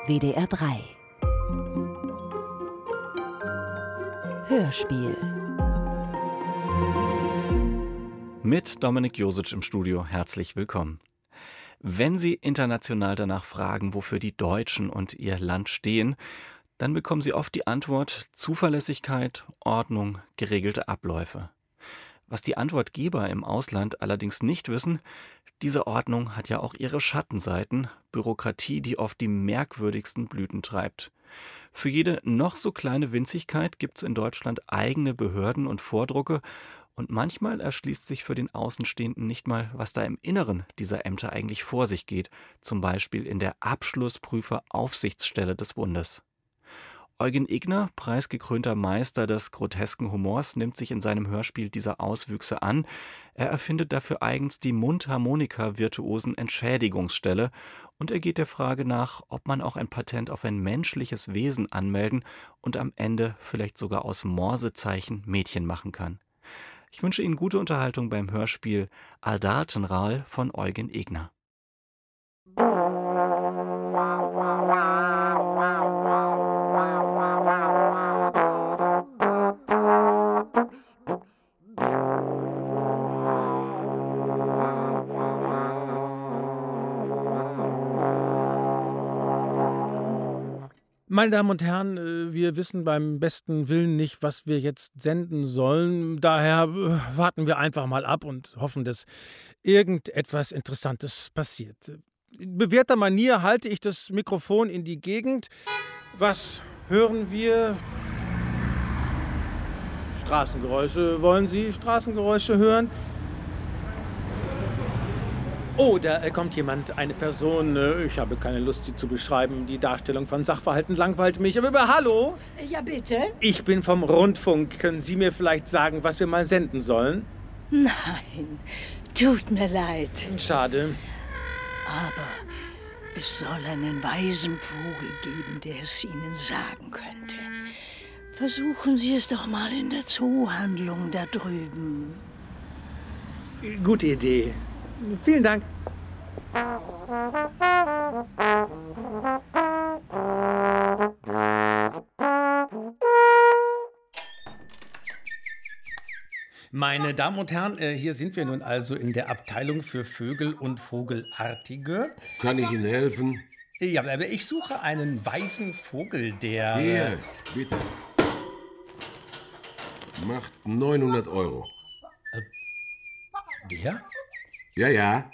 WDR 3 Hörspiel Mit Dominik Josic im Studio, herzlich willkommen. Wenn Sie international danach fragen, wofür die Deutschen und ihr Land stehen, dann bekommen Sie oft die Antwort Zuverlässigkeit, Ordnung, geregelte Abläufe. Was die Antwortgeber im Ausland allerdings nicht wissen, diese Ordnung hat ja auch ihre Schattenseiten, Bürokratie, die oft die merkwürdigsten Blüten treibt. Für jede noch so kleine Winzigkeit gibt es in Deutschland eigene Behörden und Vordrucke und manchmal erschließt sich für den Außenstehenden nicht mal, was da im Inneren dieser Ämter eigentlich vor sich geht, zum Beispiel in der Abschlussprüfer-Aufsichtsstelle des Bundes. Eugen Igner, preisgekrönter Meister des grotesken Humors, nimmt sich in seinem Hörspiel dieser Auswüchse an. Er erfindet dafür eigens die Mundharmonika-virtuosen Entschädigungsstelle und er geht der Frage nach, ob man auch ein Patent auf ein menschliches Wesen anmelden und am Ende vielleicht sogar aus Morsezeichen Mädchen machen kann. Ich wünsche Ihnen gute Unterhaltung beim Hörspiel Aldartenral von Eugen Igner. Meine Damen und Herren, wir wissen beim besten Willen nicht, was wir jetzt senden sollen. Daher warten wir einfach mal ab und hoffen, dass irgendetwas Interessantes passiert. In bewährter Manier halte ich das Mikrofon in die Gegend. Was hören wir? Straßengeräusche. Wollen Sie Straßengeräusche hören? Oh, da kommt jemand, eine Person. Ich habe keine Lust, sie zu beschreiben. Die Darstellung von Sachverhalten langweilt mich. Aber hallo? Ja, bitte? Ich bin vom Rundfunk. Können Sie mir vielleicht sagen, was wir mal senden sollen? Nein, tut mir leid. Schade. Aber es soll einen weisen Vogel geben, der es Ihnen sagen könnte. Versuchen Sie es doch mal in der Zoohandlung da drüben. Gute Idee. Vielen Dank. Meine Damen und Herren, hier sind wir nun also in der Abteilung für Vögel und Vogelartige. Kann ich Ihnen helfen? Ja, aber ich suche einen weißen Vogel, der... Hier, bitte. Macht 900 €. Der? Ja, ja.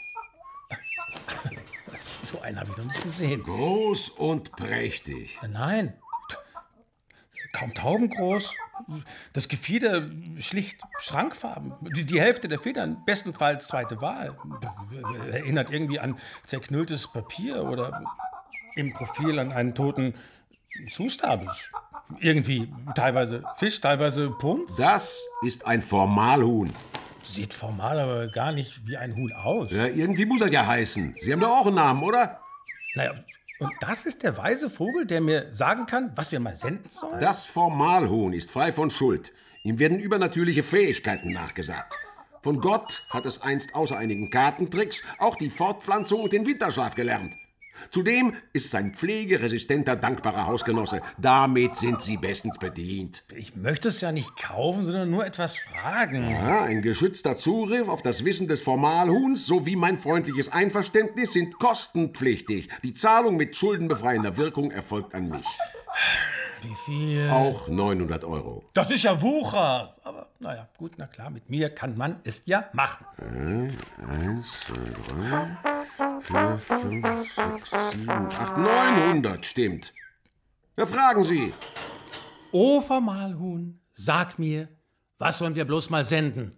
So einen habe ich noch nicht gesehen. Groß und prächtig. Nein, kaum taubengroß. Das Gefieder schlicht Schrankfarben. Die Hälfte der Federn, bestenfalls zweite Wahl. Erinnert irgendwie an zerknülltes Papier oder im Profil an einen toten Sustabis. Irgendwie teilweise Fisch, teilweise Pump. Das ist ein Formalhuhn. Sieht formal aber gar nicht wie ein Huhn aus. Ja, irgendwie muss er ja heißen. Sie haben doch auch einen Namen, oder? Naja, und das ist der weise Vogel, der mir sagen kann, was wir mal senden sollen? Das Formalhuhn ist frei von Schuld. Ihm werden übernatürliche Fähigkeiten nachgesagt. Von Gott hat es einst außer einigen Kartentricks auch die Fortpflanzung und den Winterschlaf gelernt. Zudem ist sein pflegeresistenter, dankbarer Hausgenosse. Damit sind Sie bestens bedient. Ich möchte es ja nicht kaufen, sondern nur etwas fragen. Ja, ein geschützter Zugriff auf das Wissen des Formalhuhns sowie mein freundliches Einverständnis sind kostenpflichtig. Die Zahlung mit schuldenbefreiender Wirkung erfolgt an mich. Wie viel? Auch 900 €. Das ist ja Wucher. Aber naja, gut, na klar, mit mir kann man es ja machen. 1, 2, 3, 4, 5, 6, 7, 8, 900, stimmt. Ja, fragen Sie. O Formalhuhn, sag mir, was sollen wir bloß mal senden?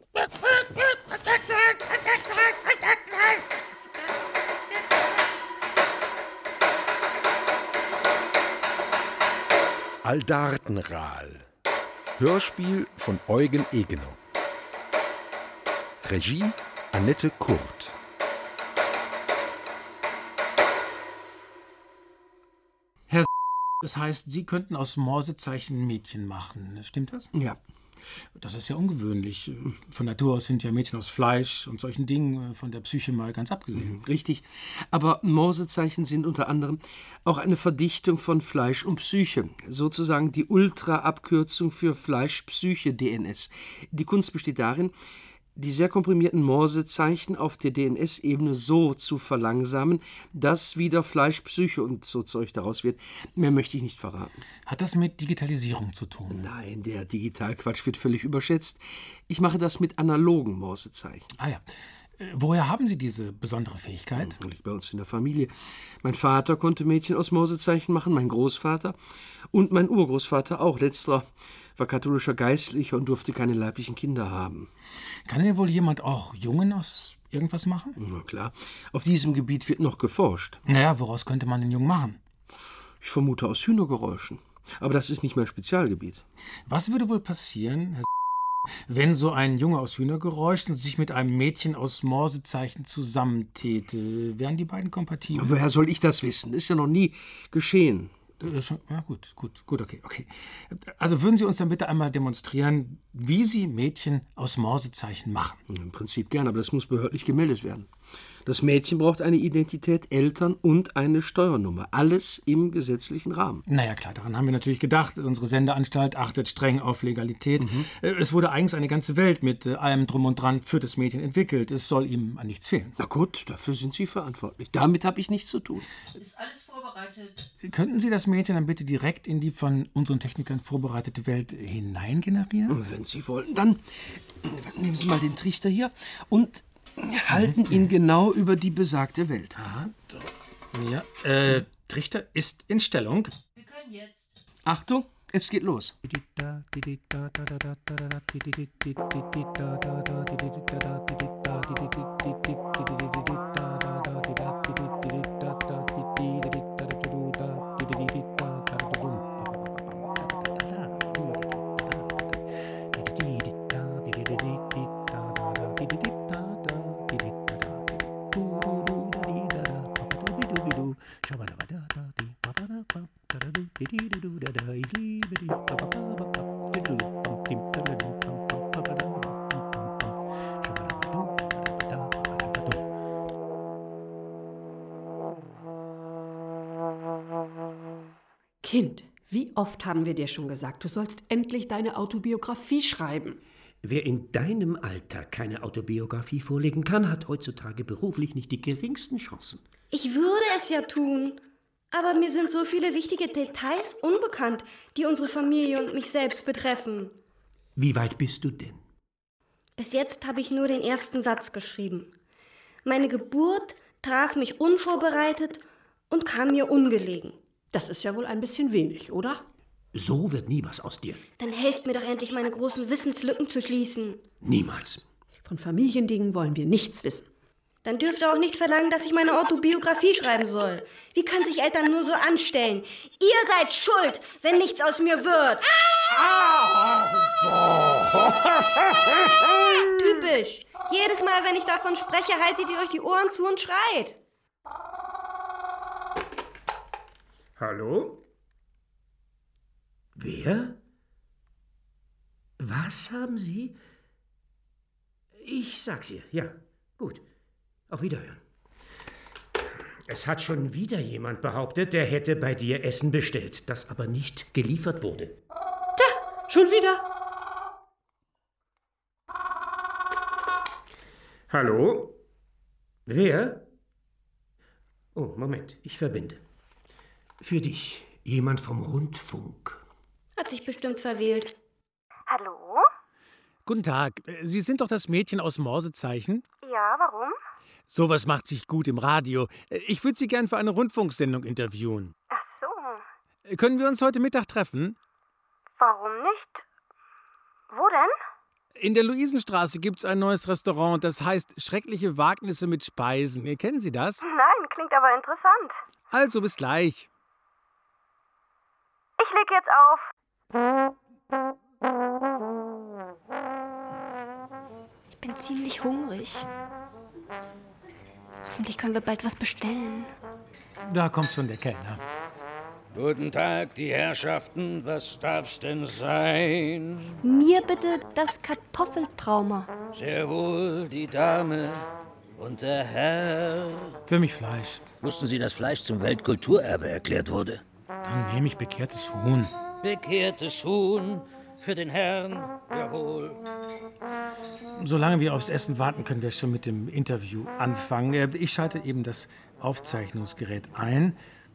Aldartenral. Hörspiel von Eugen Igner. Regie Annette Kurt. Das heißt, Sie könnten aus Morsezeichen Mädchen machen. Stimmt das? Ja. Das ist ja ungewöhnlich. Von Natur aus sind ja Mädchen aus Fleisch und solchen Dingen von der Psyche mal ganz abgesehen. Richtig. Aber Morsezeichen sind unter anderem auch eine Verdichtung von Fleisch und Psyche. Sozusagen die Ultra-Abkürzung für Fleisch-Psyche-DNS. Die Kunst besteht darin, die sehr komprimierten Morsezeichen auf der DNS-Ebene so zu verlangsamen, dass wieder Fleisch-Psyche und so Zeug daraus wird. Mehr möchte ich nicht verraten. Hat das mit Digitalisierung zu tun? Nein, der Digitalquatsch wird völlig überschätzt. Ich mache das mit analogen Morsezeichen. Ah ja. Woher haben Sie diese besondere Fähigkeit? Liegt bei uns in der Familie. Mein Vater konnte Mädchen aus Morsezeichen machen, mein Großvater und mein Urgroßvater auch. Letzterer war katholischer Geistlicher und durfte keine leiblichen Kinder haben. Kann denn wohl jemand auch Jungen aus irgendwas machen? Na klar, auf diesem Gebiet wird noch geforscht. Naja, woraus könnte man den Jungen machen? Ich vermute aus Hühnergeräuschen. Aber das ist nicht mein Spezialgebiet. Was würde wohl passieren, Herr wenn so ein Junge aus Hühnergeräuschen sich mit einem Mädchen aus Morsezeichen zusammentäte? Wären die beiden kompatibel? Aber woher soll ich das wissen? Ist ja noch nie geschehen. Ja, gut, okay. Also würden Sie uns dann bitte einmal demonstrieren, wie Sie Mädchen aus Morsezeichen machen? Im Prinzip gern, aber das muss behördlich gemeldet werden. Das Mädchen braucht eine Identität, Eltern und eine Steuernummer. Alles im gesetzlichen Rahmen. Naja, klar, daran haben wir natürlich gedacht. Unsere Sendeanstalt achtet streng auf Legalität. Es wurde eigens eine ganze Welt mit allem Drum und Dran für das Mädchen entwickelt. Es soll ihm an nichts fehlen. Na gut, dafür sind Sie verantwortlich. Damit habe ich nichts zu tun. Ist alles vorbereitet? Könnten Sie das Mädchen dann bitte direkt in die von unseren Technikern vorbereitete Welt hineingenerieren? Wenn Sie wollen, dann nehmen Sie mal den Trichter hier und halten ihn genau über die besagte Welt. Aha, so. Ja, Trichter ist in Stellung. Wir können jetzt. Achtung, es geht los. Kind, wie oft haben wir dir schon gesagt, du sollst endlich deine Autobiografie schreiben? Wer in deinem Alter keine Autobiografie vorlegen kann, hat heutzutage beruflich nicht die geringsten Chancen. Ich würde es ja tun, aber mir sind so viele wichtige Details unbekannt, die unsere Familie und mich selbst betreffen. Wie weit bist du denn? Bis jetzt habe ich nur den ersten Satz geschrieben. Meine Geburt traf mich unvorbereitet und kam mir ungelegen. Das ist ja wohl ein bisschen wenig, oder? So wird nie was aus dir. Dann helft mir doch endlich, meine großen Wissenslücken zu schließen. Niemals. Von Familiendingen wollen wir nichts wissen. Dann dürft ihr auch nicht verlangen, dass ich meine Autobiografie schreiben soll. Wie können sich Eltern nur so anstellen? Ihr seid schuld, wenn nichts aus mir wird. Typisch. Jedes Mal, wenn ich davon spreche, haltet ihr euch die Ohren zu und schreit. Hallo? Wer? Was haben Sie? Ich sag's ihr, ja. Gut. Auf Wiederhören. Es hat schon wieder jemand behauptet, der hätte bei dir Essen bestellt, das aber nicht geliefert wurde. Da, schon wieder. Hallo? Wer? Oh, Moment, ich verbinde. Für dich, jemand vom Rundfunk. Hat sich bestimmt verwählt. Hallo? Guten Tag. Sie sind doch das Mädchen aus Morsezeichen? Ja, warum? Sowas macht sich gut im Radio. Ich würde Sie gern für eine Rundfunksendung interviewen. Ach so. Können wir uns heute Mittag treffen? Warum nicht? Wo denn? In der Luisenstraße gibt's ein neues Restaurant, das heißt Schreckliche Wagnisse mit Speisen. Kennen Sie das? Nein, klingt aber interessant. Also, bis gleich. Ich leg jetzt auf. Ich bin ziemlich hungrig. Hoffentlich können wir bald was bestellen. Da kommt schon der Kellner. Guten Tag, die Herrschaften. Was darf's denn sein? Mir bitte das Kartoffeltrauma. Sehr wohl, die Dame und der Herr. Für mich Fleisch. Wussten Sie, dass Fleisch zum Weltkulturerbe erklärt wurde? Dann nehme ich bekehrtes Huhn. Bekehrtes Huhn für den Herrn, jawohl. Solange wir aufs Essen warten, können wir schon mit dem Interview anfangen. Ich schalte eben das Aufzeichnungsgerät ein.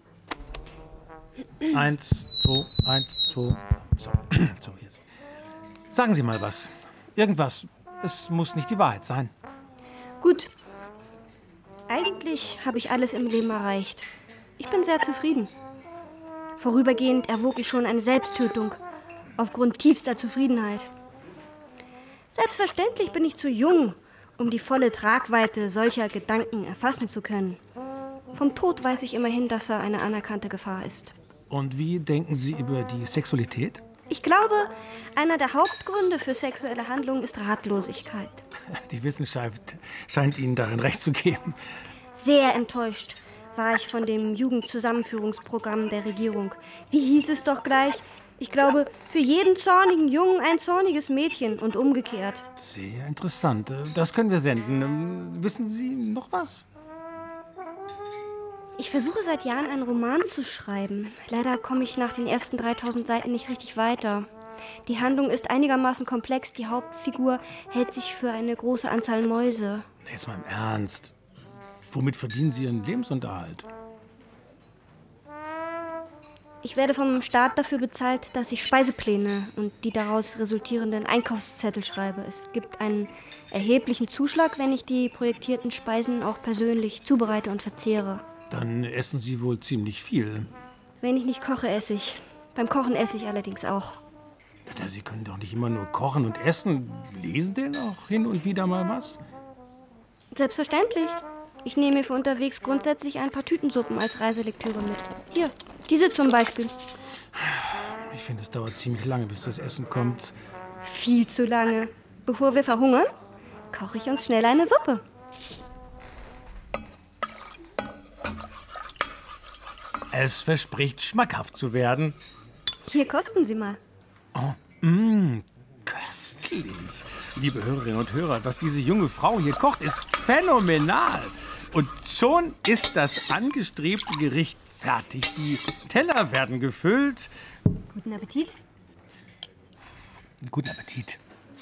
1, 2, 1, 2. So, jetzt. Sagen Sie mal was. Irgendwas. Es muss nicht die Wahrheit sein. Gut. Eigentlich habe ich alles im Leben erreicht. Ich bin sehr zufrieden. Vorübergehend erwog ich schon eine Selbsttötung. Aufgrund tiefster Zufriedenheit. Selbstverständlich bin ich zu jung, um die volle Tragweite solcher Gedanken erfassen zu können. Vom Tod weiß ich immerhin, dass er eine anerkannte Gefahr ist. Und wie denken Sie über die Sexualität? Ich glaube, einer der Hauptgründe für sexuelle Handlungen ist Ratlosigkeit. Die Wissenschaft scheint Ihnen darin recht zu geben. Sehr enttäuscht war ich von dem Jugendzusammenführungsprogramm der Regierung. Wie hieß es doch gleich? Ich glaube, für jeden zornigen Jungen ein zorniges Mädchen und umgekehrt. Sehr interessant. Das können wir senden. Wissen Sie noch was? Ich versuche seit Jahren, einen Roman zu schreiben. Leider komme ich nach den ersten 3000 Seiten nicht richtig weiter. Die Handlung ist einigermaßen komplex. Die Hauptfigur hält sich für eine große Anzahl Mäuse. Jetzt mal im Ernst. Womit verdienen Sie Ihren Lebensunterhalt? Ich werde vom Staat dafür bezahlt, dass ich Speisepläne und die daraus resultierenden Einkaufszettel schreibe. Es gibt einen erheblichen Zuschlag, wenn ich die projektierten Speisen auch persönlich zubereite und verzehre. Dann essen Sie wohl ziemlich viel. Wenn ich nicht koche, esse ich. Beim Kochen esse ich allerdings auch. Ja, Sie können doch nicht immer nur kochen und essen. Lesen denn auch hin und wieder mal was? Selbstverständlich. Ich nehme mir für unterwegs grundsätzlich ein paar Tütensuppen als Reiselektüre mit. Hier, diese zum Beispiel. Ich finde, es dauert ziemlich lange, bis das Essen kommt. Viel zu lange. Bevor wir verhungern, koche ich uns schnell eine Suppe. Es verspricht, schmackhaft zu werden. Hier, kosten Sie mal. Oh, köstlich. Liebe Hörerinnen und Hörer, was diese junge Frau hier kocht, ist phänomenal. Und schon ist das angestrebte Gericht fertig. Die Teller werden gefüllt. Guten Appetit. Guten Appetit.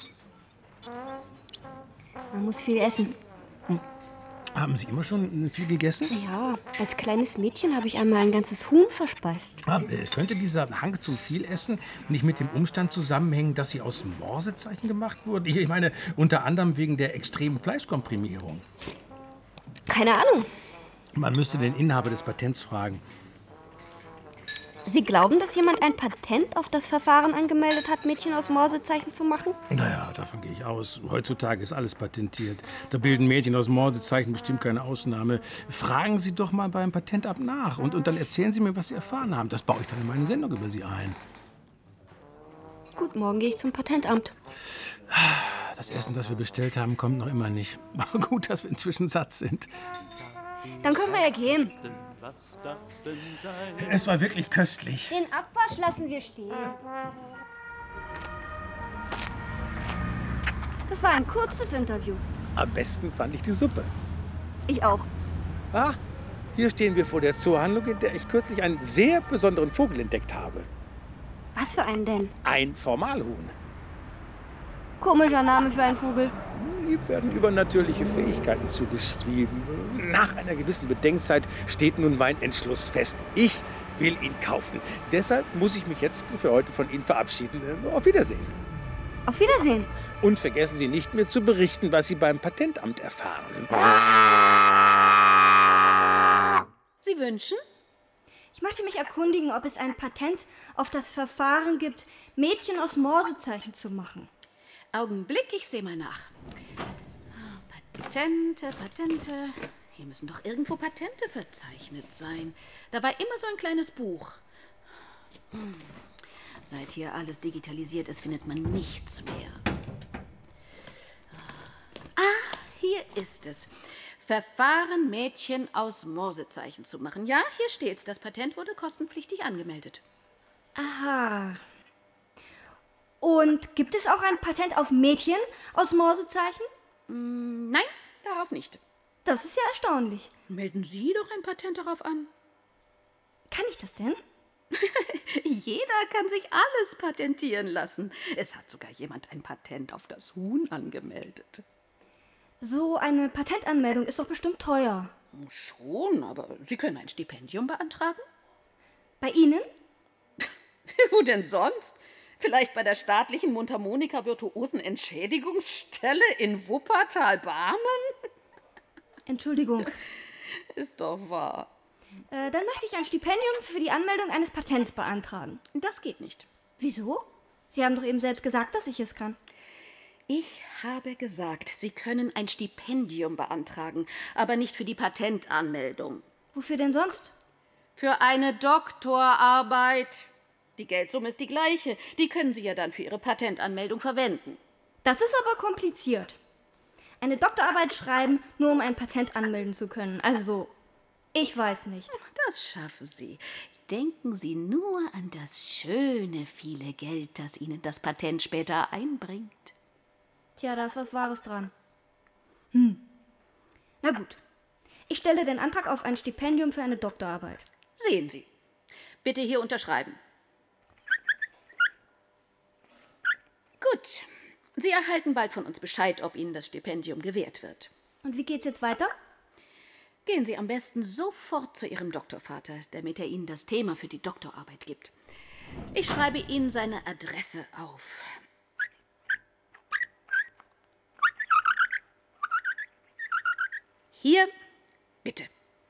Man muss viel essen. Haben Sie immer schon viel gegessen? Ja, als kleines Mädchen habe ich einmal ein ganzes Huhn verspeist. Könnte dieser Hang zum Vielessen nicht mit dem Umstand zusammenhängen, dass Sie aus Morsezeichen gemacht wurden? Ich meine, unter anderem wegen der extremen Fleischkomprimierung. Keine Ahnung. Man müsste den Inhaber des Patents fragen. Sie glauben, dass jemand ein Patent auf das Verfahren angemeldet hat, Mädchen aus Morsezeichen zu machen? Naja, davon gehe ich aus. Heutzutage ist alles patentiert. Da bilden Mädchen aus Morsezeichen bestimmt keine Ausnahme. Fragen Sie doch mal beim Patentamt nach und dann erzählen Sie mir, was Sie erfahren haben. Das baue ich dann in meine Sendung über Sie ein. Gut, morgen gehe ich zum Patentamt. Das Essen, das wir bestellt haben, kommt noch immer nicht. Aber gut, dass wir inzwischen satt sind. Dann können wir ja gehen. Es war wirklich köstlich. Den Abwasch lassen wir stehen. Das war ein kurzes Interview. Am besten fand ich die Suppe. Ich auch. Ah, hier stehen wir vor der Zoohandlung, in der ich kürzlich einen sehr besonderen Vogel entdeckt habe. Was für einen denn? Ein Formalhuhn. Komischer Name für einen Vogel. Ihm werden übernatürliche Fähigkeiten zugeschrieben. Nach einer gewissen Bedenkzeit steht nun mein Entschluss fest. Ich will ihn kaufen. Deshalb muss ich mich jetzt für heute von Ihnen verabschieden. Auf Wiedersehen. Auf Wiedersehen. Und vergessen Sie nicht, mir zu berichten, was Sie beim Patentamt erfahren. Sie wünschen? Ich möchte mich erkundigen, ob es ein Patent auf das Verfahren gibt, Mädchen aus Morsezeichen zu machen. Augenblick, ich sehe mal nach. Patente. Hier müssen doch irgendwo Patente verzeichnet sein. Da war immer so ein kleines Buch. Seit hier alles digitalisiert ist, findet man nichts mehr. Ah, hier ist es. Verfahren, Mädchen aus Morsezeichen zu machen. Ja, hier steht's. Das Patent wurde kostenpflichtig angemeldet. Aha. Und gibt es auch ein Patent auf Mädchen aus Morsezeichen? Nein, darauf nicht. Das ist ja erstaunlich. Melden Sie doch ein Patent darauf an. Kann ich das denn? Jeder kann sich alles patentieren lassen. Es hat sogar jemand ein Patent auf das Huhn angemeldet. So eine Patentanmeldung ist doch bestimmt teuer. Schon, aber Sie können ein Stipendium beantragen. Bei Ihnen? Wo denn sonst? Vielleicht bei der staatlichen Mundharmonika-Virtuosen-Entschädigungsstelle in Wuppertal-Barmen? Entschuldigung. Ist doch wahr. Dann möchte ich ein Stipendium für die Anmeldung eines Patents beantragen. Das geht nicht. Wieso? Sie haben doch eben selbst gesagt, dass ich es kann. Ich habe gesagt, Sie können ein Stipendium beantragen, aber nicht für die Patentanmeldung. Wofür denn sonst? Für eine Doktorarbeit. Die Geldsumme ist die gleiche. Die können Sie ja dann für Ihre Patentanmeldung verwenden. Das ist aber kompliziert. Eine Doktorarbeit schreiben, nur um ein Patent anmelden zu können. Also, ich weiß nicht. Das schaffen Sie. Denken Sie nur an das schöne, viele Geld, das Ihnen das Patent später einbringt. Tja, da ist was Wahres dran. Na gut. Ich stelle den Antrag auf ein Stipendium für eine Doktorarbeit. Sehen Sie. Bitte hier unterschreiben. Gut. Sie erhalten bald von uns Bescheid, ob Ihnen das Stipendium gewährt wird. Und wie geht's jetzt weiter? Gehen Sie am besten sofort zu Ihrem Doktorvater, damit er Ihnen das Thema für die Doktorarbeit gibt. Ich schreibe Ihnen seine Adresse auf. Hier, bitte.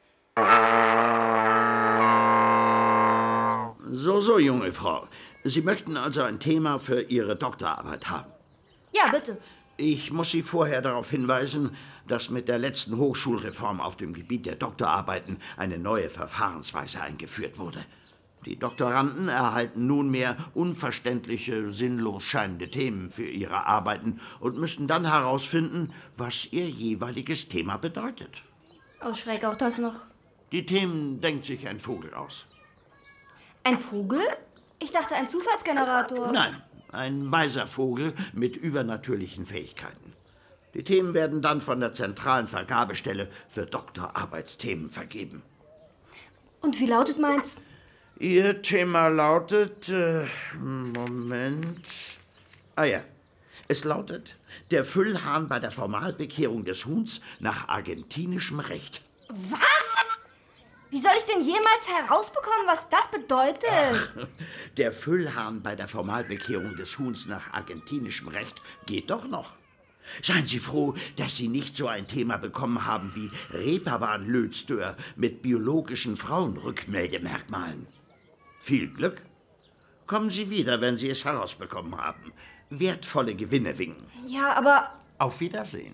So, junge Frau. Sie möchten also ein Thema für Ihre Doktorarbeit haben. Ja, bitte. Ich muss Sie vorher darauf hinweisen, dass mit der letzten Hochschulreform auf dem Gebiet der Doktorarbeiten eine neue Verfahrensweise eingeführt wurde. Die Doktoranden erhalten nunmehr unverständliche, sinnlos scheinende Themen für ihre Arbeiten und müssen dann herausfinden, was ihr jeweiliges Thema bedeutet. Oh, schräg auch das noch. Die Themen denkt sich ein Vogel aus. Ein Vogel? Ich dachte, ein Zufallsgenerator. Nein, ein weiser Vogel mit übernatürlichen Fähigkeiten. Die Themen werden dann von der zentralen Vergabestelle für Doktorarbeitsthemen vergeben. Und wie lautet meins? Ihr Thema lautet... Moment... Ah ja, es lautet: Der Füllhahn bei der Formalbekehrung des Huhns nach argentinischem Recht. Was? Wie soll ich denn jemals herausbekommen, was das bedeutet? Ach, der Füllhahn bei der Formalbekehrung des Huhns nach argentinischem Recht geht doch noch. Seien Sie froh, dass Sie nicht so ein Thema bekommen haben wie Reeperbahn-Lötstör mit biologischen Frauenrückmeldemerkmalen. Viel Glück. Kommen Sie wieder, wenn Sie es herausbekommen haben. Wertvolle Gewinne winken. Ja, aber... Auf Wiedersehen.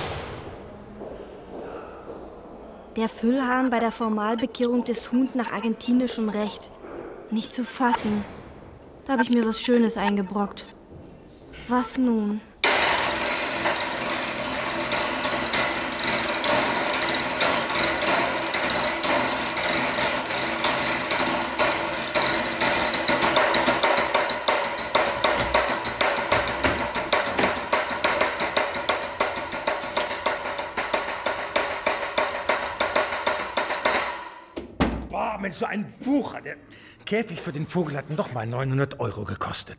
Der Füllhahn bei der Formalbekehrung des Huhns nach argentinischem Recht. Nicht zu fassen. Da habe ich mir was Schönes eingebrockt. Was nun? Mensch, so ein Wucher. Der Käfig für den Vogel hat noch mal 900 € gekostet.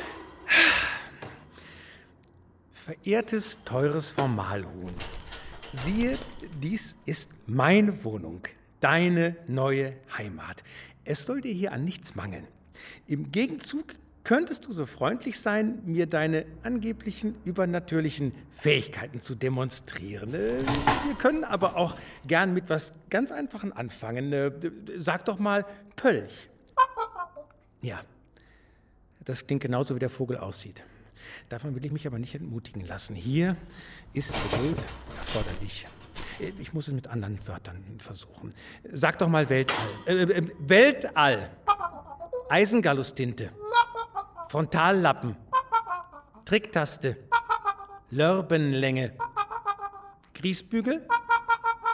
Verehrtes, teures Formalhuhn, siehe, dies ist meine Wohnung, deine neue Heimat. Es soll dir hier an nichts mangeln. Im Gegenzug könntest du so freundlich sein, mir deine angeblichen übernatürlichen Fähigkeiten zu demonstrieren. Wir können aber auch gern mit was ganz Einfachem anfangen. Sag doch mal Pölch. Ja, das klingt genauso, wie der Vogel aussieht. Davon will ich mich aber nicht entmutigen lassen. Hier ist Geduld erforderlich. Ich muss es mit anderen Wörtern versuchen. Sag doch mal Weltall. Weltall. Eisengallustinte. Frontallappen, Tricktaste, Lörbenlänge, Grießbügel,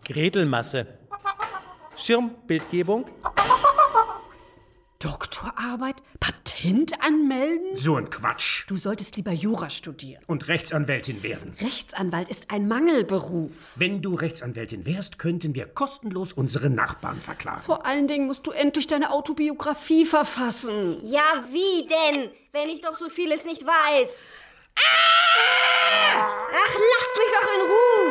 Gretelmasse. Schirmbildgebung. Doktorarbeit? Patent anmelden? So ein Quatsch. Du solltest lieber Jura studieren. Und Rechtsanwältin werden. Rechtsanwalt ist ein Mangelberuf. Wenn du Rechtsanwältin wärst, könnten wir kostenlos unsere Nachbarn verklagen. Vor allen Dingen musst du endlich deine Autobiografie verfassen. Ja, wie denn, wenn ich doch so vieles nicht weiß? Ach, lasst mich doch in Ruhe!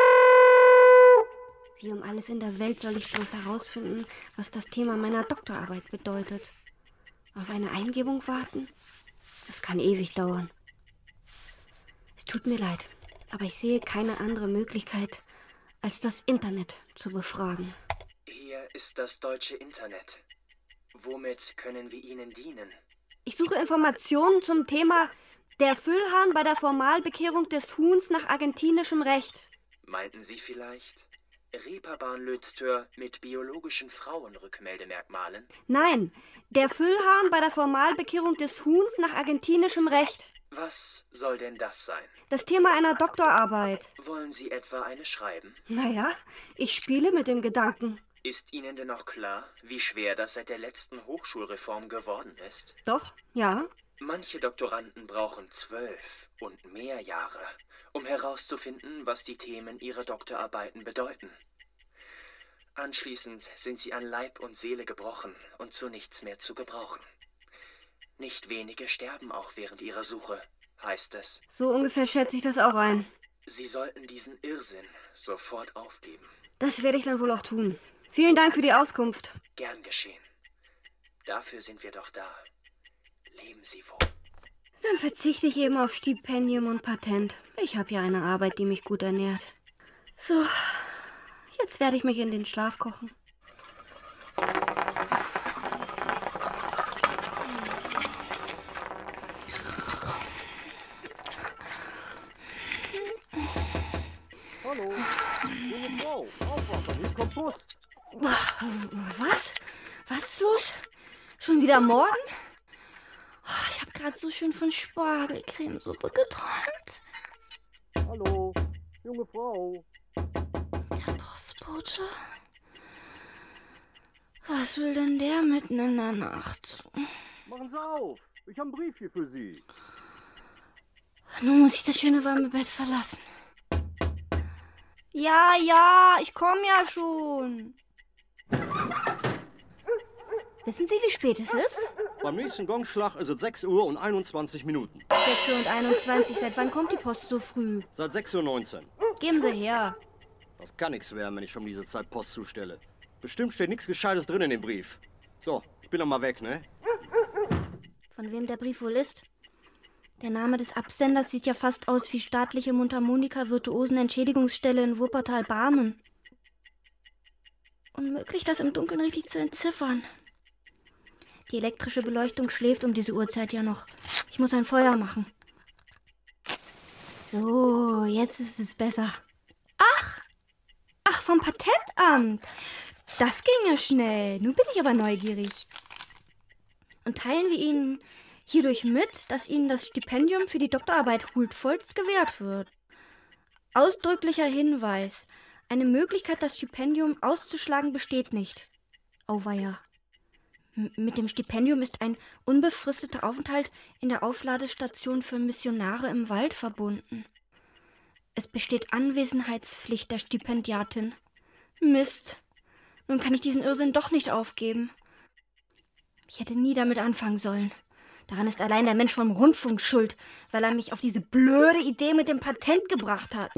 Wie um alles in der Welt soll ich bloß herausfinden, was das Thema meiner Doktorarbeit bedeutet? Auf eine Eingebung warten? Das kann ewig dauern. Es tut mir leid, aber ich sehe keine andere Möglichkeit, als das Internet zu befragen. Hier ist das deutsche Internet. Womit können wir Ihnen dienen? Ich suche Informationen zum Thema der Füllhahn bei der Formalbekehrung des Huhns nach argentinischem Recht. Meinten Sie vielleicht Reeperbahn-Lötztör mit biologischen Frauenrückmeldemerkmalen? Nein, der Füllhahn bei der Formalbekehrung des Huhns nach argentinischem Recht. Was soll denn das sein? Das Thema einer Doktorarbeit. Wollen Sie etwa eine schreiben? Naja, ich spiele mit dem Gedanken. Ist Ihnen denn noch klar, wie schwer das seit der letzten Hochschulreform geworden ist? Doch, ja. Manche Doktoranden brauchen 12 und mehr Jahre, um herauszufinden, was die Themen ihrer Doktorarbeiten bedeuten. Anschließend sind sie an Leib und Seele gebrochen und zu nichts mehr zu gebrauchen. Nicht wenige sterben auch während ihrer Suche, heißt es. So ungefähr schätze ich das auch ein. Sie sollten diesen Irrsinn sofort aufgeben. Das werde ich dann wohl auch tun. Vielen Dank für die Auskunft. Gern geschehen. Dafür sind wir doch da. Leben Sie wohl. Dann verzichte ich eben auf Stipendium und Patent. Ich habe ja eine Arbeit, die mich gut ernährt. So, jetzt werde ich mich in den Schlaf kochen. Hallo, junge Frau, aufwachen, hier kommt Post. Was? Was ist los? Schon wieder morgen? Oh, ich habe gerade so schön von Spargelcremesuppe geträumt. Hallo, junge Frau. Der Postbote? Was will denn der mitten in der Nacht? Machen Sie auf, ich habe einen Brief hier für Sie. Nun muss ich das schöne warme Bett verlassen. Ja, ich komme ja schon. Wissen Sie, wie spät es ist? Beim nächsten Gongschlag ist es 6 Uhr und 21 Minuten. 6 Uhr und 21. Seit wann kommt die Post so früh? Seit 6:19 Uhr. Geben Sie her. Das kann nichts werden, wenn ich um diese Zeit Post zustelle. Bestimmt steht nichts Gescheites drin in dem Brief. So, ich bin noch mal weg, ne? Von wem der Brief wohl ist? Der Name des Absenders sieht ja fast aus wie staatliche Mundharmonika-Virtuosen-Entschädigungsstelle in Wuppertal-Barmen. Unmöglich, das im Dunkeln richtig zu entziffern. Die elektrische Beleuchtung schläft um diese Uhrzeit ja noch. Ich muss ein Feuer machen. So, jetzt ist es besser. Ach, vom Patentamt. Das ging ja schnell. Nun bin ich aber neugierig. Und teilen wir Ihnen hierdurch mit, dass Ihnen das Stipendium für die Doktorarbeit huldvollst gewährt wird. Ausdrücklicher Hinweis. Eine Möglichkeit, das Stipendium auszuschlagen, besteht nicht. Auweia. Mit dem Stipendium ist ein unbefristeter Aufenthalt in der Aufladestation für Missionare im Wald verbunden. Es besteht Anwesenheitspflicht der Stipendiatin. Mist. Nun kann ich diesen Irrsinn doch nicht aufgeben. Ich hätte nie damit anfangen sollen. Daran ist allein der Mensch vom Rundfunk schuld, weil er mich auf diese blöde Idee mit dem Patent gebracht hat.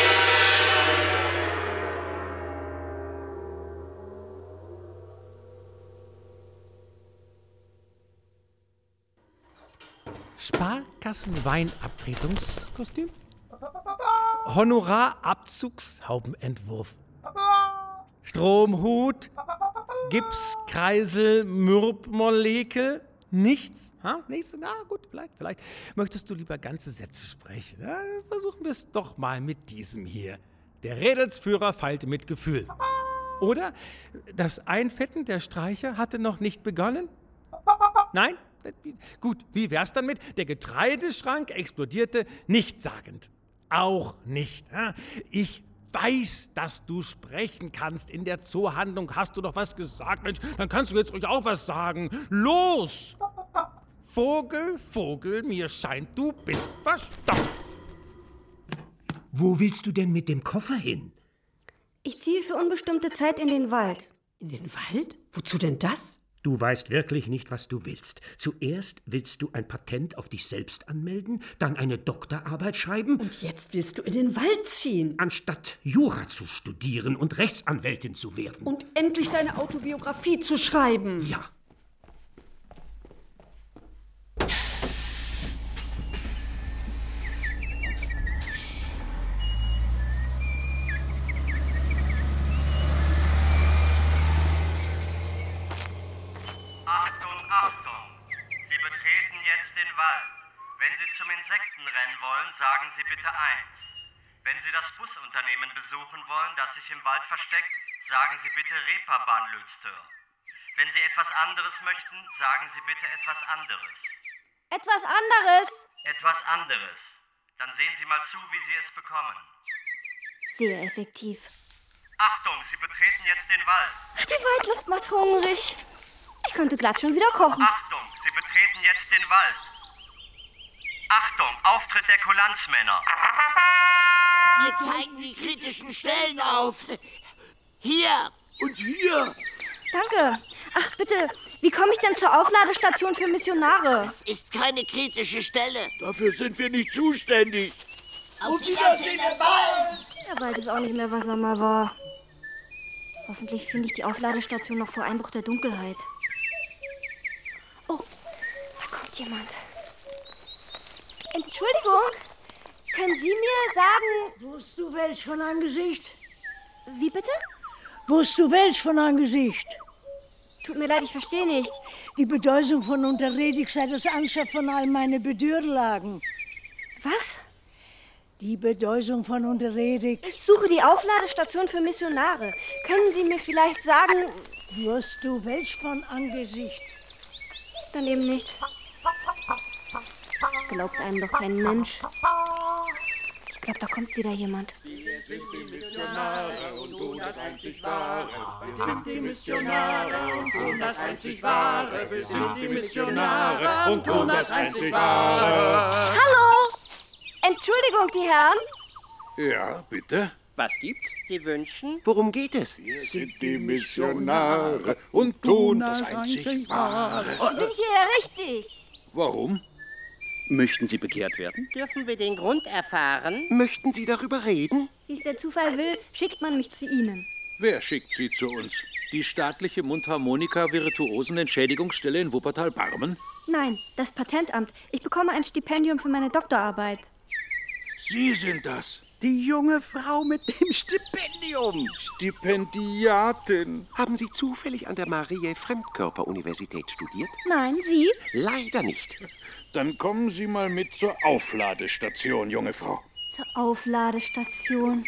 Sparkassenweinabtretungskostüm? Honorarabzugshaubenentwurf. Stromhut, Gipskreisel, Mürb-Molekel. Nichts? Nichts? Na gut, vielleicht. Möchtest du lieber ganze Sätze sprechen? Ja, versuchen wir es doch mal mit diesem hier. Der Rädelsführer feilte mit Gefühl. Oder das Einfetten der Streicher hatte noch nicht begonnen? Nein? Gut, wie wär's dann mit der Getreideschrank explodierte nichtssagend? Auch nicht. Ich weiß, dass du sprechen kannst. In der Zoohandlung hast du doch was gesagt, Mensch. Dann kannst du jetzt ruhig auch was sagen. Los! Vogel, Vogel, mir scheint, du bist verstummt. Wo willst du denn mit dem Koffer hin? Ich ziehe für unbestimmte Zeit in den Wald. In den Wald? Wozu denn das? Du weißt wirklich nicht, was du willst. Zuerst willst du ein Patent auf dich selbst anmelden, dann eine Doktorarbeit schreiben. Und jetzt willst du in den Wald ziehen. Anstatt Jura zu studieren und Rechtsanwältin zu werden. Und endlich deine Autobiografie zu schreiben. Ja. Wenn Sie zum Insektenrennen wollen, sagen Sie bitte 1. Wenn Sie das Busunternehmen besuchen wollen, das sich im Wald versteckt, sagen Sie bitte Reeperbahn-Lötztör. Wenn Sie etwas anderes möchten, sagen Sie bitte etwas anderes. Etwas anderes? Etwas anderes. Dann sehen Sie mal zu, wie Sie es bekommen. Sehr effektiv. Achtung, Sie betreten jetzt den Wald. Die Waldluft macht hungrig. Ich könnte glatt schon wieder kochen. Achtung, Sie betreten jetzt den Wald. Achtung, Auftritt der Kulanzmänner. Wir zeigen die kritischen Stellen auf. Hier und hier. Danke. Ach bitte, wie komme ich denn zur Aufladestation für Missionare? Das ist keine kritische Stelle. Dafür sind wir nicht zuständig. Auf Wiedersehen im Wald. Der Wald ist auch nicht mehr, was er mal war. Hoffentlich finde ich die Aufladestation noch vor Einbruch der Dunkelheit. Oh, da kommt jemand. Entschuldigung, können Sie mir sagen... Wusst du welch von Angesicht? Wie bitte? Wusst du welch von Angesicht? Tut mir leid, ich verstehe nicht. Die Bedeutung von unterredig sei das Anschaff von all meine Bedürlagen. Was? Die Bedeutung von unterredig. Ich suche die Aufladestation für Missionare. Können Sie mir vielleicht sagen... Wusst du welch von Angesicht? Dann eben nicht. Das glaubt einem doch kein Mensch. Ich glaube, da kommt wieder jemand. Wir sind die Missionare und tun das einzig Wahre. Wir sind die Missionare und tun das einzig Wahre. Wir sind die Missionare und tun das einzig Wahre. Hallo! Entschuldigung, die Herren. Ja, bitte? Was gibt's? Sie wünschen? Worum geht es? Wir sind die Missionare und tun das einzig Wahre. Bin ich hier richtig? Warum? Möchten Sie bekehrt werden? Dürfen wir den Grund erfahren? Möchten Sie darüber reden? Wie es der Zufall will, schickt man mich zu Ihnen. Wer schickt Sie zu uns? Die staatliche Mundharmonika-Virtuosen-Entschädigungsstelle in Wuppertal-Barmen? Nein, das Patentamt. Ich bekomme ein Stipendium für meine Doktorarbeit. Sie sind das. Die junge Frau mit dem Stipendium. Stipendiatin. Haben Sie zufällig an der Marie-Fremdkörper-Universität studiert? Nein, Sie? Leider nicht. Dann kommen Sie mal mit zur Aufladestation, junge Frau. Zur Aufladestation.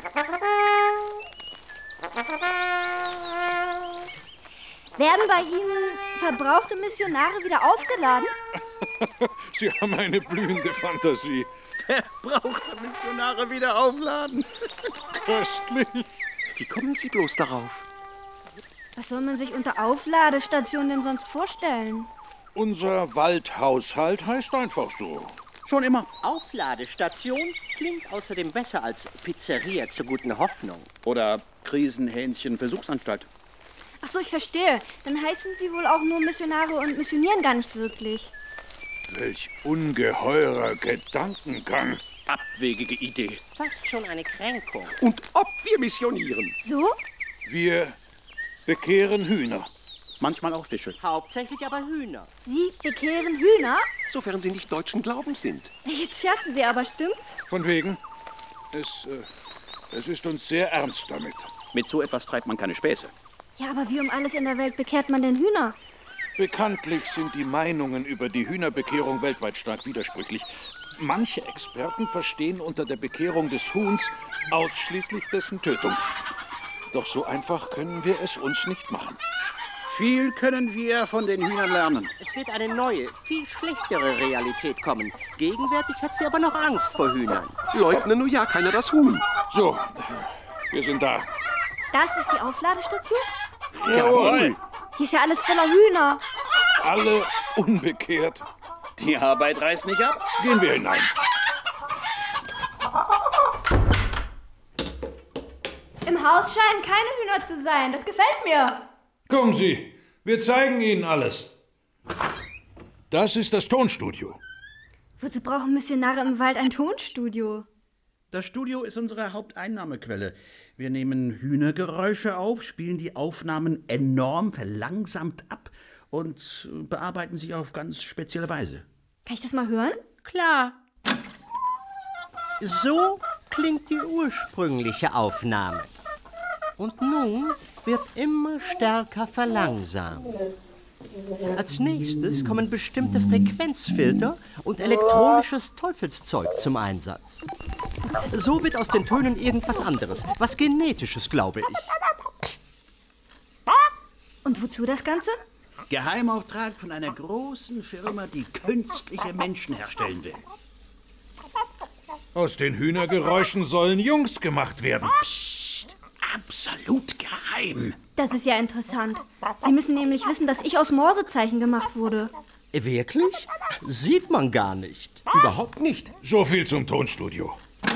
Werden bei Ihnen verbrauchte Missionare wieder aufgeladen? Sie haben eine blühende Fantasie. Verbrauchte Missionare wieder aufladen. Köstlich. Wie kommen Sie bloß darauf? Was soll man sich unter Aufladestation denn sonst vorstellen? Unser Waldhaushalt heißt einfach so. Schon immer. Aufladestation klingt außerdem besser als Pizzeria zur guten Hoffnung. Oder Krisenhähnchen-Versuchsanstalt. Ach so, ich verstehe. Dann heißen Sie wohl auch nur Missionare und missionieren gar nicht wirklich. Welch ungeheurer Gedankengang. Abwegige Idee. Fast schon eine Kränkung. Und ob wir missionieren? So? Wir bekehren Hühner. Manchmal auch Fische. Hauptsächlich aber Hühner. Sie bekehren Hühner? Sofern Sie nicht deutschen Glaubens sind. Jetzt scherzen Sie aber, stimmt's? Von wegen. Es ist uns sehr ernst damit. Mit so etwas treibt man keine Späße. Ja, aber wie um alles in der Welt bekehrt man denn Hühner? Bekanntlich sind die Meinungen über die Hühnerbekehrung weltweit stark widersprüchlich. Manche Experten verstehen unter der Bekehrung des Huhns ausschließlich dessen Tötung. Doch so einfach können wir es uns nicht machen. Viel können wir von den Hühnern lernen. Es wird eine neue, viel schlechtere Realität kommen. Gegenwärtig hat sie aber noch Angst vor Hühnern. Leugne nur ja keiner das Huhn. So, Wir sind da. Das ist die Aufladestation? Jawohl. Hier ist ja alles voller Hühner. Alle unbekehrt. Die Arbeit reißt nicht ab. Gehen wir hinein. Im Haus scheinen keine Hühner zu sein. Das gefällt mir. Kommen Sie, wir zeigen Ihnen alles. Das ist das Tonstudio. Wozu brauchen Missionare im Wald ein Tonstudio? Das Studio ist unsere Haupteinnahmequelle. Wir nehmen Hühnergeräusche auf, spielen die Aufnahmen enorm verlangsamt ab und bearbeiten sie auf ganz spezielle Weise. Kann ich das mal hören? Klar. So klingt die ursprüngliche Aufnahme. Und nun wird immer stärker verlangsamt. Als nächstes kommen bestimmte Frequenzfilter und elektronisches Teufelszeug zum Einsatz. So wird aus den Tönen irgendwas anderes, was Genetisches, glaube ich. Und wozu das Ganze? Geheimauftrag von einer großen Firma, die künstliche Menschen herstellen will. Aus den Hühnergeräuschen sollen Jungs gemacht werden. Psst, absolut geheim. Das ist ja interessant. Sie müssen nämlich wissen, dass ich aus Morsezeichen gemacht wurde. Wirklich? Sieht man gar nicht. Überhaupt nicht. So viel zum Tonstudio.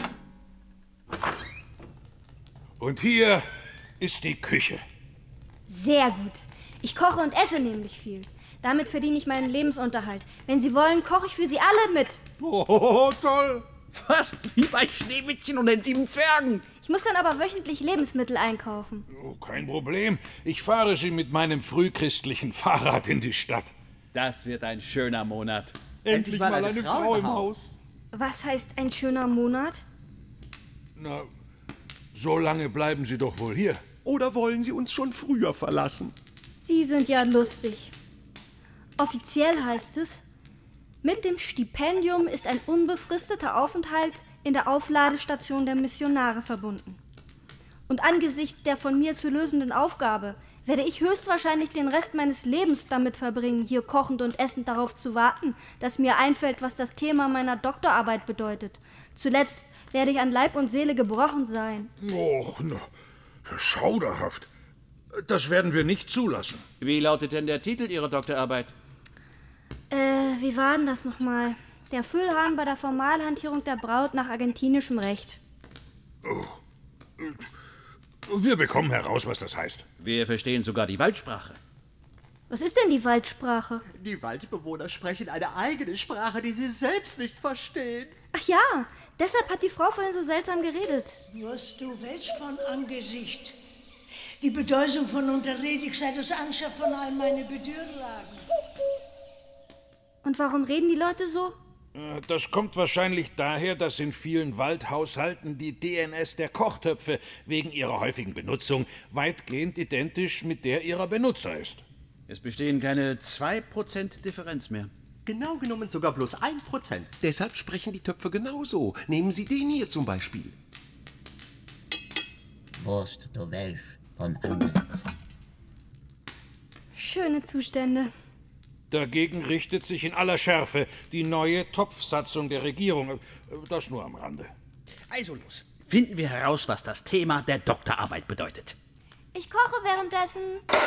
Und hier ist die Küche. Sehr gut. Ich koche und esse nämlich viel. Damit verdiene ich meinen Lebensunterhalt. Wenn Sie wollen, koche ich für Sie alle mit. Oh, toll. Was? Wie bei Schneewittchen und den 7 Zwergen. Ich muss dann aber wöchentlich Lebensmittel einkaufen. Oh, kein Problem. Ich fahre Sie mit meinem frühchristlichen Fahrrad in die Stadt. Das wird ein schöner Monat. Endlich mal eine Frau im Haus. Was heißt ein schöner Monat? Na, so lange bleiben Sie doch wohl hier. Oder wollen Sie uns schon früher verlassen? Sie sind ja lustig. Offiziell heißt es, mit dem Stipendium ist ein unbefristeter Aufenthalt in der Aufladestation der Missionare verbunden. Und angesichts der von mir zu lösenden Aufgabe werde ich höchstwahrscheinlich den Rest meines Lebens damit verbringen, hier kochend und essend darauf zu warten, dass mir einfällt, was das Thema meiner Doktorarbeit bedeutet. Zuletzt werde ich an Leib und Seele gebrochen sein. Oh, na, schauderhaft. Das werden wir nicht zulassen. Wie lautet denn der Titel Ihrer Doktorarbeit? Wie war denn das nochmal? Der Füllhahn bei der Formalhantierung der Braut nach argentinischem Recht. Wir bekommen heraus, was das heißt. Wir verstehen sogar die Waldsprache. Was ist denn die Waldsprache? Die Waldbewohner sprechen eine eigene Sprache, die sie selbst nicht verstehen. Ach ja, deshalb hat die Frau vorhin so seltsam geredet. Was du willst von Angesicht? Die Bedeutung von unterredig sei das Anschaff von all meine Bedürlagen. Und warum reden die Leute so? Das kommt wahrscheinlich daher, dass in vielen Waldhaushalten die DNS der Kochtöpfe wegen ihrer häufigen Benutzung weitgehend identisch mit der ihrer Benutzer ist. Es bestehen keine 2% Differenz mehr. Genau genommen sogar bloß 1%. Deshalb sprechen die Töpfe genauso. Nehmen Sie den hier zum Beispiel. Wurst, du Welsch, von Angesicht. Schöne Zustände. Dagegen richtet sich in aller Schärfe die neue Topfsatzung der Regierung. Das nur am Rande. Also los, finden wir heraus, was das Thema der Doktorarbeit bedeutet. Ich koche währenddessen.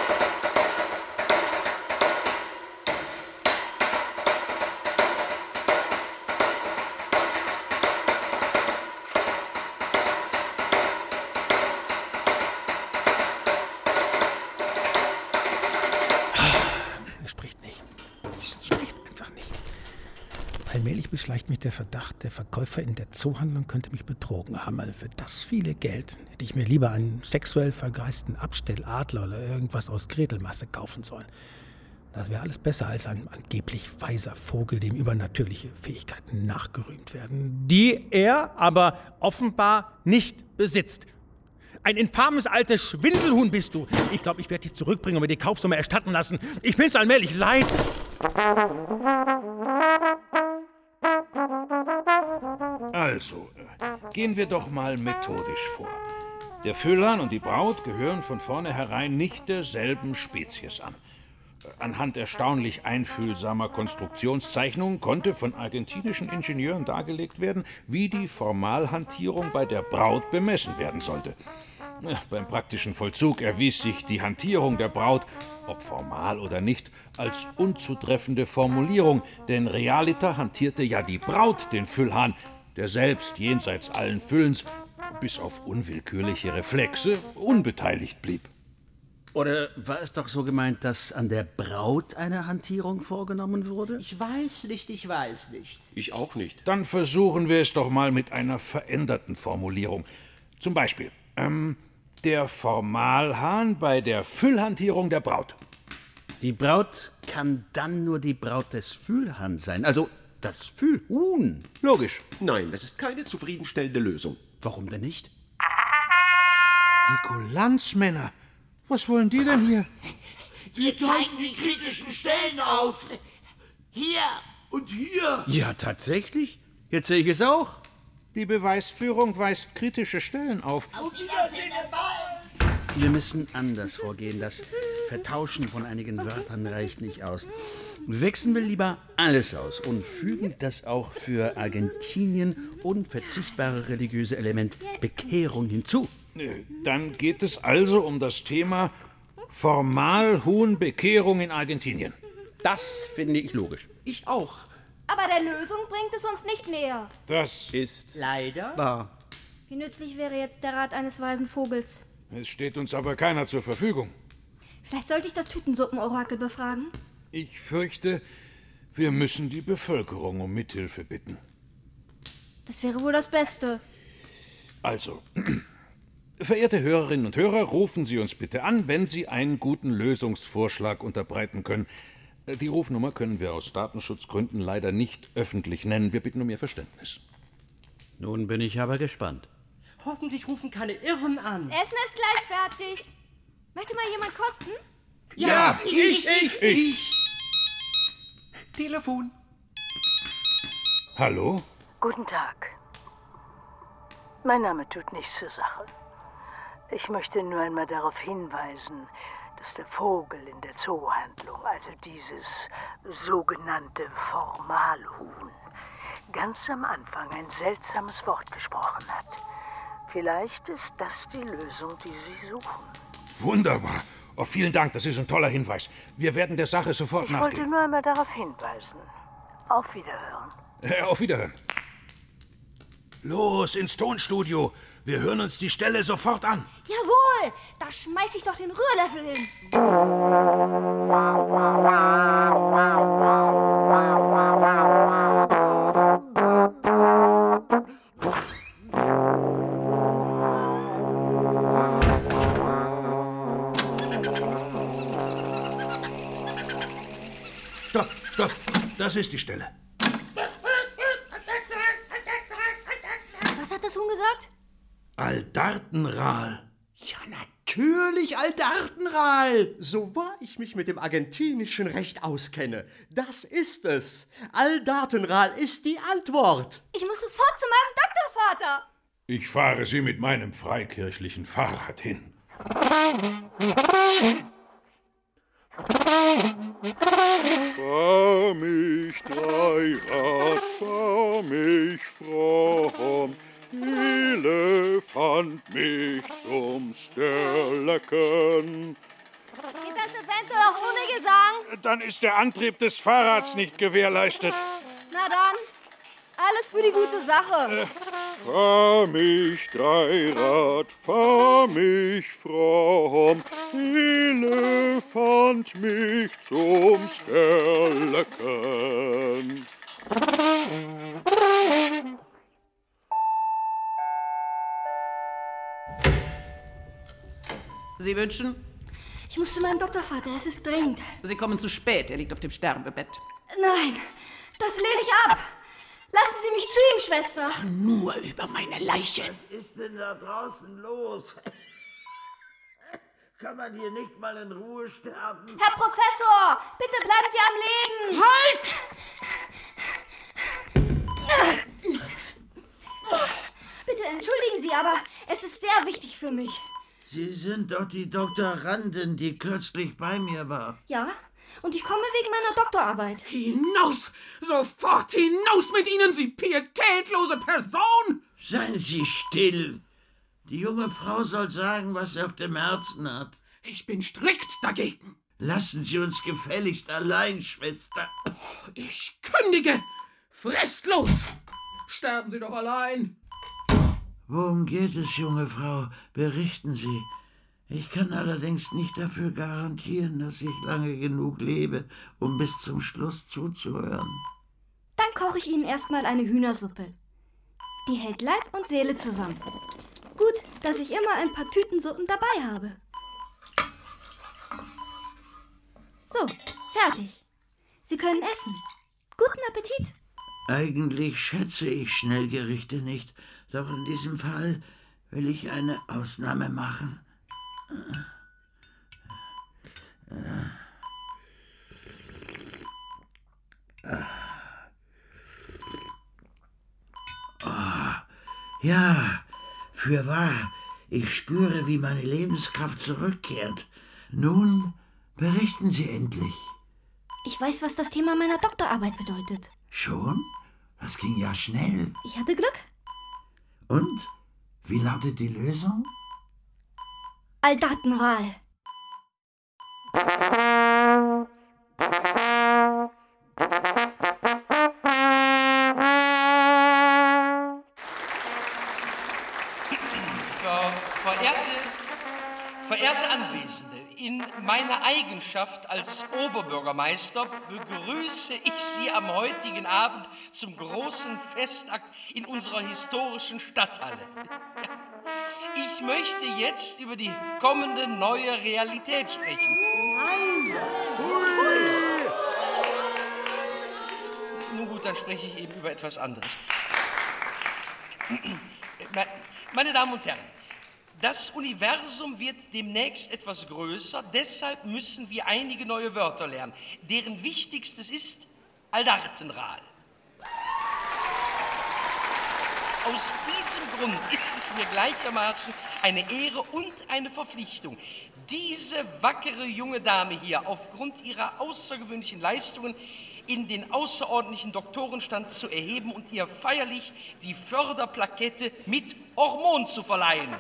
Allmählich beschleicht mich der Verdacht, der Verkäufer in der Zoohandlung könnte mich betrogen haben. Also für das viele Geld hätte ich mir lieber einen sexuell vergreisten Abstelladler oder irgendwas aus Gretelmasse kaufen sollen. Das wäre alles besser als ein angeblich weiser Vogel, dem übernatürliche Fähigkeiten nachgerühmt werden, die er aber offenbar nicht besitzt. Ein infames altes Schwindelhuhn bist du. Ich glaube, ich werde dich zurückbringen und mir die Kaufsumme erstatten lassen. Ich bin's allmählich leid. Also, gehen wir doch mal methodisch vor. Der Füllhahn und die Braut gehören von vornherein nicht derselben Spezies an. Anhand erstaunlich einfühlsamer Konstruktionszeichnungen konnte von argentinischen Ingenieuren dargelegt werden, wie die Formalhantierung bei der Braut bemessen werden sollte. Ja, beim praktischen Vollzug erwies sich die Hantierung der Braut, ob formal oder nicht, als unzutreffende Formulierung, denn realiter hantierte ja die Braut den Füllhahn, der selbst jenseits allen Füllens, bis auf unwillkürliche Reflexe, unbeteiligt blieb. Oder war es doch so gemeint, dass an der Braut eine Hantierung vorgenommen wurde? Ich weiß nicht. Ich auch nicht. Dann versuchen wir es doch mal mit einer veränderten Formulierung. Zum Beispiel, der Formalhahn bei der Füllhantierung der Braut. Die Braut kann dann nur die Braut des Füllhahns sein, also das Füllhuhn. Logisch. Nein, das ist keine zufriedenstellende Lösung. Warum denn nicht? Die Kulanzmänner. Was wollen die denn hier? Wir zeigen die kritischen Stellen auf. Hier und hier. Ja, tatsächlich. Jetzt sehe ich es auch. Die Beweisführung weist kritische Stellen auf. Auf Wiedersehen im Wald. Wir müssen anders vorgehen. Das Vertauschen von einigen Wörtern reicht nicht aus. Wechseln wir lieber alles aus und fügen das auch für Argentinien unverzichtbare religiöse Element Bekehrung hinzu. Dann geht es also um das Thema Formalhuhnbekehrung in Argentinien. Das finde ich logisch. Ich auch. Aber der Lösung bringt es uns nicht näher. Das ist leider wahr. Wie nützlich wäre jetzt der Rat eines weisen Vogels? Es steht uns aber keiner zur Verfügung. Vielleicht sollte ich das Tütensuppenorakel befragen? Ich fürchte, wir müssen die Bevölkerung um Mithilfe bitten. Das wäre wohl das Beste. Also, verehrte Hörerinnen und Hörer, rufen Sie uns bitte an, wenn Sie einen guten Lösungsvorschlag unterbreiten können. Die Rufnummer können wir aus Datenschutzgründen leider nicht öffentlich nennen. Wir bitten um Ihr Verständnis. Nun bin ich aber gespannt. Hoffentlich rufen keine Irren an. Das Essen ist gleich fertig. Möchte mal jemand kosten? Ja, ich. Telefon. Hallo? Guten Tag. Mein Name tut nichts zur Sache. Ich möchte nur einmal darauf hinweisen, dass der Vogel in der Zoohandlung, also dieses sogenannte Formalhuhn, ganz am Anfang ein seltsames Wort gesprochen hat. Vielleicht ist das die Lösung, die Sie suchen. Wunderbar. Oh, vielen Dank, das ist ein toller Hinweis. Wir werden der Sache sofort nachgehen. Ich wollte nur einmal darauf hinweisen. Auf Wiederhören. Auf Wiederhören. Los, ins Tonstudio. Wir hören uns die Stelle sofort an. Jawohl, da schmeiß ich doch den Rührlöffel hin. Stopp, das ist die Stelle. Was hat das Huhn gesagt? Aldartenral. Ja, natürlich Aldartenral. So wahr ich mich mit dem argentinischen Recht auskenne. Das ist es. Aldartenral ist die Antwort. Ich muss sofort zu meinem Doktorvater. Ich fahre Sie mit meinem freikirchlichen Fahrrad hin. Fahr mich Dreirad, fahr mich fromm, Elefant mich zum Sterlecken. Geht das eventuell auch ohne Gesang? Dann ist der Antrieb des Fahrrads nicht gewährleistet. Na dann, alles für die gute Sache. Fahr mich Dreirad, fahr mich fromm, Elefant mich zum Sterlecken. Sie wünschen? Ich muss zu meinem Doktorvater, es ist dringend. Sie kommen zu spät, er liegt auf dem Sterbebett. Nein, das lehne ich ab. Lassen Sie mich zu ihm, Schwester. Nur über meine Leiche. Was ist denn da draußen los? Kann man hier nicht mal in Ruhe sterben? Herr Professor, bitte bleiben Sie am Leben. Halt! Bitte entschuldigen Sie, aber es ist sehr wichtig für mich. Sie sind doch die Doktorandin, die kürzlich bei mir war. Ja, und ich komme wegen meiner Doktorarbeit. Hinaus! Sofort hinaus mit Ihnen, Sie pietätlose Person! Seien Sie still. Die junge Frau soll sagen, was sie auf dem Herzen hat. Ich bin strikt dagegen. Lassen Sie uns gefälligst allein, Schwester. Ich kündige. Fristlos. Sterben Sie doch allein. Worum geht es, junge Frau? Berichten Sie. Ich kann allerdings nicht dafür garantieren, dass ich lange genug lebe, um bis zum Schluss zuzuhören. Dann koche ich Ihnen erstmal eine Hühnersuppe. Die hält Leib und Seele zusammen. Gut, dass ich immer ein paar Tütensuppen dabei habe. So, fertig. Sie können essen. Guten Appetit. Eigentlich schätze ich Schnellgerichte nicht, doch in diesem Fall will ich eine Ausnahme machen. Ja, fürwahr, ich spüre, wie meine Lebenskraft zurückkehrt. Nun berichten Sie endlich. Ich weiß, was das Thema meiner Doktorarbeit bedeutet. Schon? Das ging ja schnell. Ich hatte Glück. Und? Wie lautet die Lösung? Aldatenral. Verehrte Anwesende, in meiner Eigenschaft als Oberbürgermeister begrüße ich Sie am heutigen Abend zum großen Festakt in unserer historischen Stadthalle. Ich möchte jetzt über die kommende neue Realität sprechen. Nein! Nun gut, dann spreche ich eben über etwas anderes. Meine Damen und Herren, das Universum wird demnächst etwas größer, deshalb müssen wir einige neue Wörter lernen. Deren wichtigstes ist Aldatenral. Aus diesem Grund ist es mir gleichermaßen eine Ehre und eine Verpflichtung, diese wackere junge Dame hier aufgrund ihrer außergewöhnlichen Leistungen in den außerordentlichen Doktorenstand zu erheben und ihr feierlich die Förderplakette mit Hormon zu verleihen.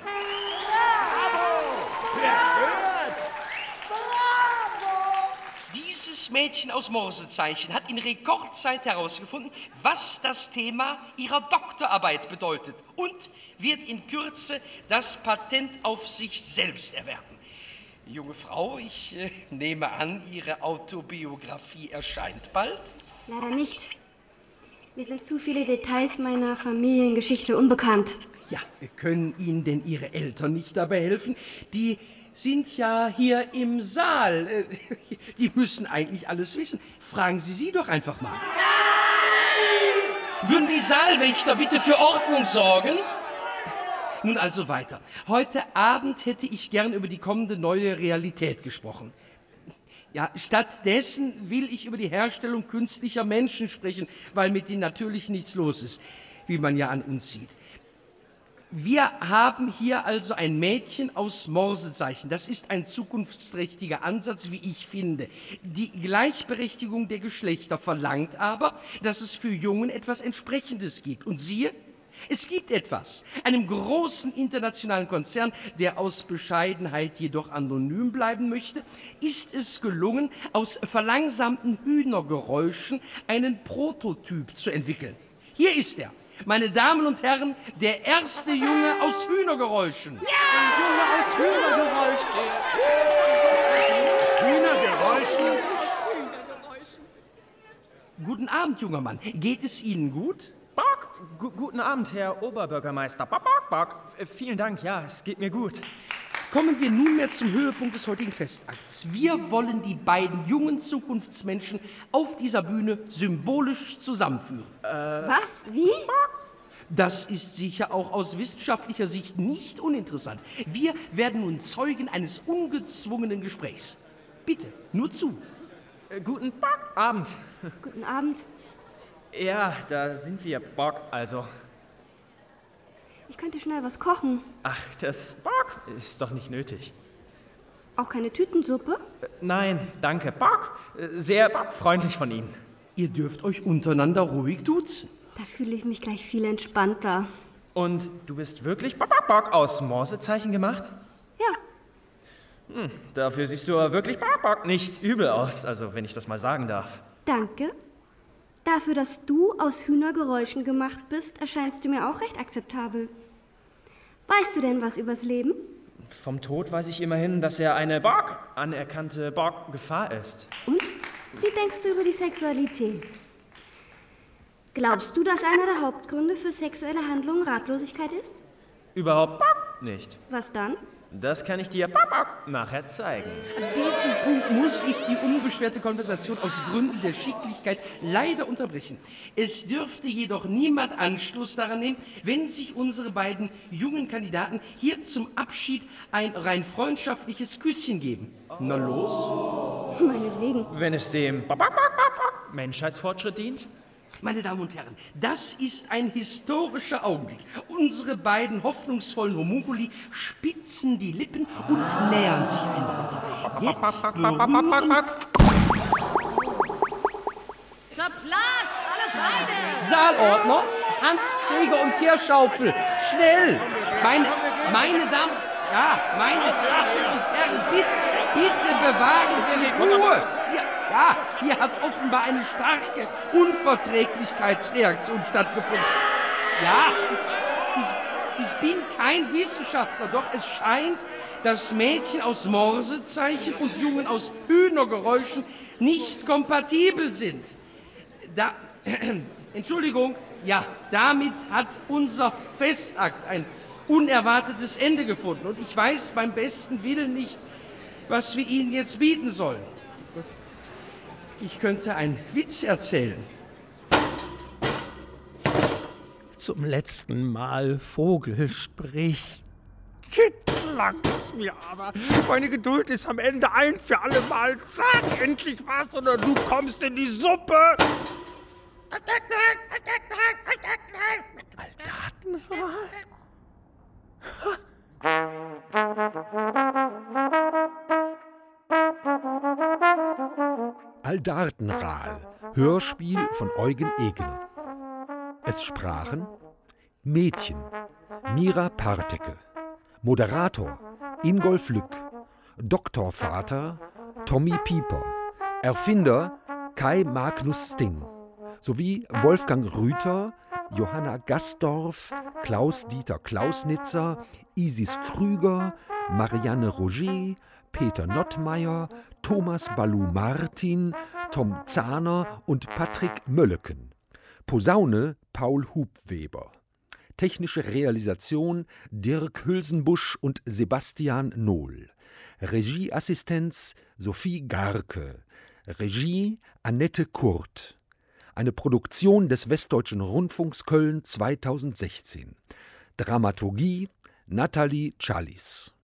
Dieses Mädchen aus Morsezeichen hat in Rekordzeit herausgefunden, was das Thema ihrer Doktorarbeit bedeutet und wird in Kürze das Patent auf sich selbst erwerben. Junge Frau, ich nehme an, Ihre Autobiografie erscheint bald? Leider nicht. Mir sind zu viele Details meiner Familiengeschichte unbekannt. Ja, können Ihnen denn Ihre Eltern nicht dabei helfen? Die sind ja hier im Saal. Die müssen eigentlich alles wissen. Fragen Sie sie doch einfach mal. Würden die Saalwächter bitte für Ordnung sorgen? Nun also weiter. Heute Abend hätte ich gern über die kommende neue Realität gesprochen. Ja, stattdessen will ich über die Herstellung künstlicher Menschen sprechen, weil mit denen natürlich nichts los ist, wie man ja an uns sieht. Wir haben hier also ein Mädchen aus Morsezeichen. Das ist ein zukunftsträchtiger Ansatz, wie ich finde. Die Gleichberechtigung der Geschlechter verlangt aber, dass es für Jungen etwas Entsprechendes gibt. Und siehe, es gibt etwas. Einem großen internationalen Konzern, der aus Bescheidenheit jedoch anonym bleiben möchte, ist es gelungen, aus verlangsamten Hühnergeräuschen einen Prototyp zu entwickeln. Hier ist er. Meine Damen und Herren, der erste Junge aus Hühnergeräuschen. Ja! Ein Junge aus Hühnergeräuschen. Hühnergeräuschen? Guten Abend, junger Mann. Geht es Ihnen gut? Guten Abend, Herr Oberbürgermeister. Bock. Vielen Dank, ja, es geht mir gut. Kommen wir nunmehr zum Höhepunkt des heutigen Festakts. Wir wollen die beiden jungen Zukunftsmenschen auf dieser Bühne symbolisch zusammenführen. Was? Wie? Das ist sicher auch aus wissenschaftlicher Sicht nicht uninteressant. Wir werden nun Zeugen eines ungezwungenen Gesprächs. Bitte, nur zu. Guten Abend. Guten Abend. Ja, da sind wir. Bock, also. Ich könnte schnell was kochen. Ach, das Bock ist doch nicht nötig. Auch keine Tütensuppe? Nein, danke. Bock, sehr freundlich von Ihnen. Ihr dürft euch untereinander ruhig duzen. Da fühle ich mich gleich viel entspannter. Und du bist wirklich Bok, Bok, Bok aus Morsezeichen gemacht? Ja. Dafür siehst du aber wirklich Bok, Bok nicht übel aus, also wenn ich das mal sagen darf. Danke. Dafür, dass du aus Hühnergeräuschen gemacht bist, erscheinst du mir auch recht akzeptabel. Weißt du denn was übers Leben? Vom Tod weiß ich immerhin, dass er eine anerkannte Gefahr ist. Und? Wie denkst du über die Sexualität? Glaubst du, dass einer der Hauptgründe für sexuelle Handlungen Ratlosigkeit ist? Überhaupt nicht. Was dann? Das kann ich dir nachher zeigen. An diesem Punkt muss ich die unbeschwerte Konversation aus Gründen der Schicklichkeit leider unterbrechen. Es dürfte jedoch niemand Anstoß daran nehmen, wenn sich unsere beiden jungen Kandidaten hier zum Abschied ein rein freundschaftliches Küsschen geben. Na los? Meinetwegen. Wenn es dem Menschheitsfortschritt dient? Meine Damen und Herren, das ist ein historischer Augenblick. Unsere beiden hoffnungsvollen Homunculi spitzen die Lippen und nähern sich einander. Jetzt berühren... Zur Platz, alle beide! Saalordner, Handfeger und Kehrschaufel, schnell! Meine Damen und Herren, bitte bewahren Sie die Ruhe! Hier hat offenbar eine starke Unverträglichkeitsreaktion stattgefunden. Ja, ich bin kein Wissenschaftler, doch es scheint, dass Mädchen aus Morsezeichen und Jungen aus Hühnergeräuschen nicht kompatibel sind. Entschuldigung, ja, damit hat unser Festakt ein unerwartetes Ende gefunden. Und ich weiß beim besten Willen nicht, was wir Ihnen jetzt bieten sollen. Ich könnte einen Witz erzählen. Zum letzten Mal, Vogel, sprich. Jetzt langt's mir aber. Meine Geduld ist am Ende ein für alle Mal. Sag endlich was oder du kommst in die Suppe. Aldartenrahl, Hörspiel von Eugen Egener. Es sprachen Mädchen, Mira Partecke, Moderator, Ingolf Lück, Doktorvater, Tommy Pieper, Erfinder, Kai Magnus Sting, sowie Wolfgang Rüther, Johanna Gastorf, Klaus-Dieter Klausnitzer, Isis Krüger, Marianne Roger, Peter Nottmeier, Thomas Ballu-Martin, Tom Zahner und Patrick Mölleken. Posaune Paul Hubweber. Technische Realisation Dirk Hülsenbusch und Sebastian Nohl. Regieassistenz Sophie Garke. Regie Annette Kurt. Eine Produktion des Westdeutschen Rundfunks Köln 2016. Dramaturgie Nathalie Challis.